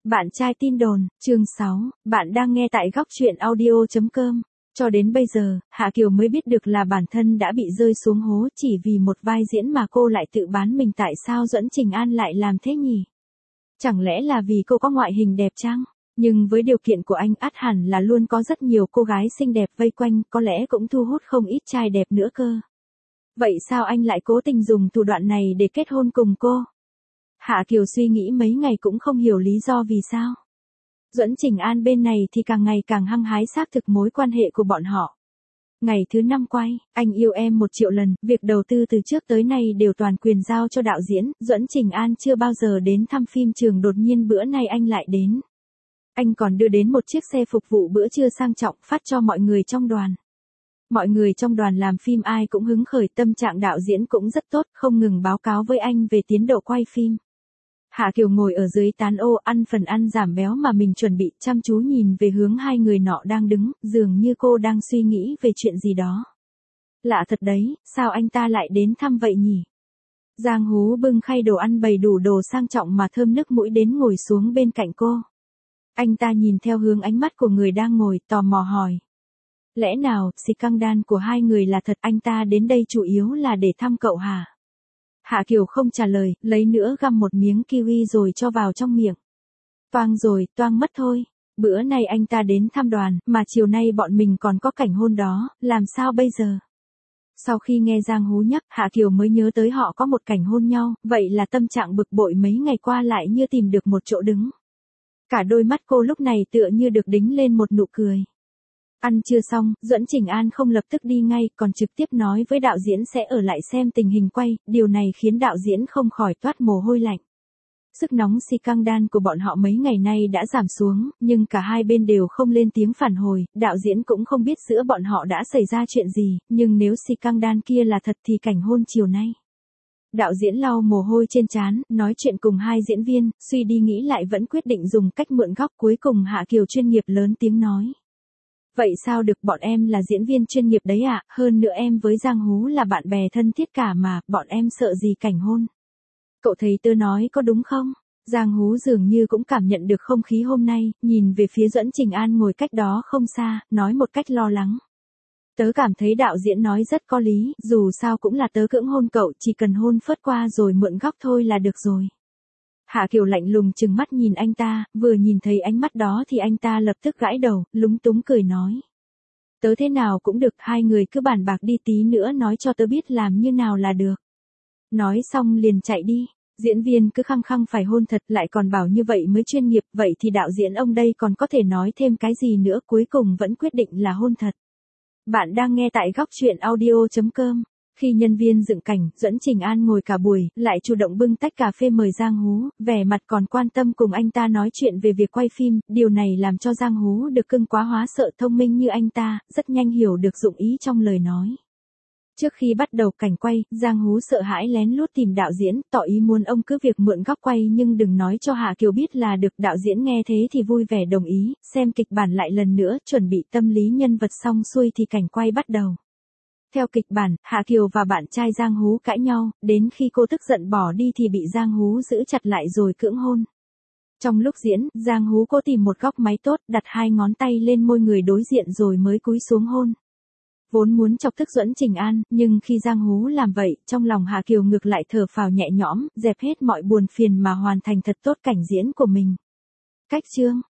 Bạn trai tin đồn, chương 6, bạn đang nghe tại góc truyện audio.com. Cho đến bây giờ, Hạ Kiều mới biết được là bản thân đã bị rơi xuống hố chỉ vì một vai diễn mà cô lại tự bán mình. Tại sao Duẫn Trình An lại làm thế nhỉ? Chẳng lẽ là vì cô có ngoại hình đẹp chăng? Nhưng với điều kiện của anh ắt hẳn là luôn có rất nhiều cô gái xinh đẹp vây quanh, có lẽ cũng thu hút không ít trai đẹp nữa cơ. Vậy sao anh lại cố tình dùng thủ đoạn này để kết hôn cùng cô? Hạ Kiều suy nghĩ mấy ngày cũng không hiểu lý do vì sao. Duẫn Trình An bên này thì càng ngày càng hăng hái xác thực mối quan hệ của bọn họ. Ngày thứ 5 quay, Anh Yêu Em 1 triệu lần, việc đầu tư từ trước tới nay đều toàn quyền giao cho đạo diễn. Duẫn Trình An chưa bao giờ đến thăm phim trường, đột nhiên bữa nay anh lại đến. Anh còn đưa đến một chiếc xe phục vụ bữa trưa sang trọng phát cho mọi người trong đoàn. Mọi người trong đoàn làm phim ai cũng hứng khởi, tâm trạng đạo diễn cũng rất tốt, không ngừng báo cáo với anh về tiến độ quay phim. Hạ Kiều ngồi ở dưới tán ô ăn phần ăn giảm béo mà mình chuẩn bị, chăm chú nhìn về hướng hai người nọ đang đứng, dường như cô đang suy nghĩ về chuyện gì đó. Lạ thật đấy, sao anh ta lại đến thăm vậy nhỉ? Giang Hú bưng khay đồ ăn bày đủ đồ sang trọng mà thơm nức mũi đến ngồi xuống bên cạnh cô. Anh ta nhìn theo hướng ánh mắt của người đang ngồi, tò mò hỏi. Lẽ nào, scandal của hai người là thật? Anh ta đến đây chủ yếu là để thăm cậu hả? Hạ Kiều không trả lời, lấy nữa găm một miếng kiwi rồi cho vào trong miệng. Toang rồi, toang mất thôi. Bữa nay anh ta đến thăm đoàn, mà chiều nay bọn mình còn có cảnh hôn đó, làm sao bây giờ? Sau khi nghe Giang Hú nhắc, Hạ Kiều mới nhớ tới họ có một cảnh hôn nhau, vậy là tâm trạng bực bội mấy ngày qua lại như tìm được một chỗ đứng. Cả đôi mắt cô lúc này tựa như được đính lên một nụ cười. Ăn trưa xong, Duẫn Trình An không lập tức đi ngay, còn trực tiếp nói với đạo diễn sẽ ở lại xem tình hình quay, điều này khiến đạo diễn không khỏi toát mồ hôi lạnh. Sức nóng scandal của bọn họ mấy ngày nay đã giảm xuống, nhưng cả hai bên đều không lên tiếng phản hồi, đạo diễn cũng không biết giữa bọn họ đã xảy ra chuyện gì, nhưng nếu scandal kia là thật thì cảnh hôn chiều nay. Đạo diễn lau mồ hôi trên trán, nói chuyện cùng hai diễn viên, suy đi nghĩ lại vẫn quyết định dùng cách mượn góc. Cuối cùng Hạ Kiều chuyên nghiệp lớn tiếng nói. Vậy sao được, bọn em là diễn viên chuyên nghiệp đấy ạ, hơn nữa em với Giang Hú là bạn bè thân thiết cả mà, bọn em sợ gì cảnh hôn. Cậu thấy tớ nói có đúng không? Giang Hú dường như cũng cảm nhận được không khí hôm nay, nhìn về phía Duẫn Trình An ngồi cách đó không xa, nói một cách lo lắng. Tớ cảm thấy đạo diễn nói rất có lý, dù sao cũng là tớ cưỡng hôn cậu, chỉ cần hôn phớt qua rồi mượn góc thôi là được rồi. Hạ Kiều lạnh lùng trừng mắt nhìn anh ta, vừa nhìn thấy ánh mắt đó thì anh ta lập tức gãi đầu, lúng túng cười nói. Tớ thế nào cũng được, hai người cứ bàn bạc đi, tí nữa nói cho tớ biết làm như nào là được. Nói xong liền chạy đi, diễn viên cứ khăng khăng phải hôn thật, lại còn bảo như vậy mới chuyên nghiệp, vậy thì đạo diễn ông đây còn có thể nói thêm cái gì nữa, cuối cùng vẫn quyết định là hôn thật. Bạn đang nghe tại góc truyện audio.com. Khi nhân viên dựng cảnh, Duẫn Trình An ngồi cả buổi, lại chủ động bưng tách cà phê mời Giang Hú, vẻ mặt còn quan tâm cùng anh ta nói chuyện về việc quay phim, điều này làm cho Giang Hú được cưng quá hóa sợ. Thông minh như anh ta, rất nhanh hiểu được dụng ý trong lời nói. Trước khi bắt đầu cảnh quay, Giang Hú sợ hãi lén lút tìm đạo diễn, tỏ ý muốn ông cứ việc mượn góc quay nhưng đừng nói cho Hạ Kiều biết là được. Đạo diễn nghe thế thì vui vẻ đồng ý, xem kịch bản lại lần nữa, chuẩn bị tâm lý nhân vật xong xuôi thì cảnh quay bắt đầu. Theo kịch bản, Hạ Kiều và bạn trai Giang Hú cãi nhau, đến khi cô tức giận bỏ đi thì bị Giang Hú giữ chặt lại rồi cưỡng hôn. Trong lúc diễn, Giang Hú cố tìm một góc máy tốt, đặt hai ngón tay lên môi người đối diện rồi mới cúi xuống hôn. Vốn muốn chọc tức Duẫn Trình An, nhưng khi Giang Hú làm vậy, trong lòng Hạ Kiều ngược lại thở phào nhẹ nhõm, dẹp hết mọi buồn phiền mà hoàn thành thật tốt cảnh diễn của mình. Cách chương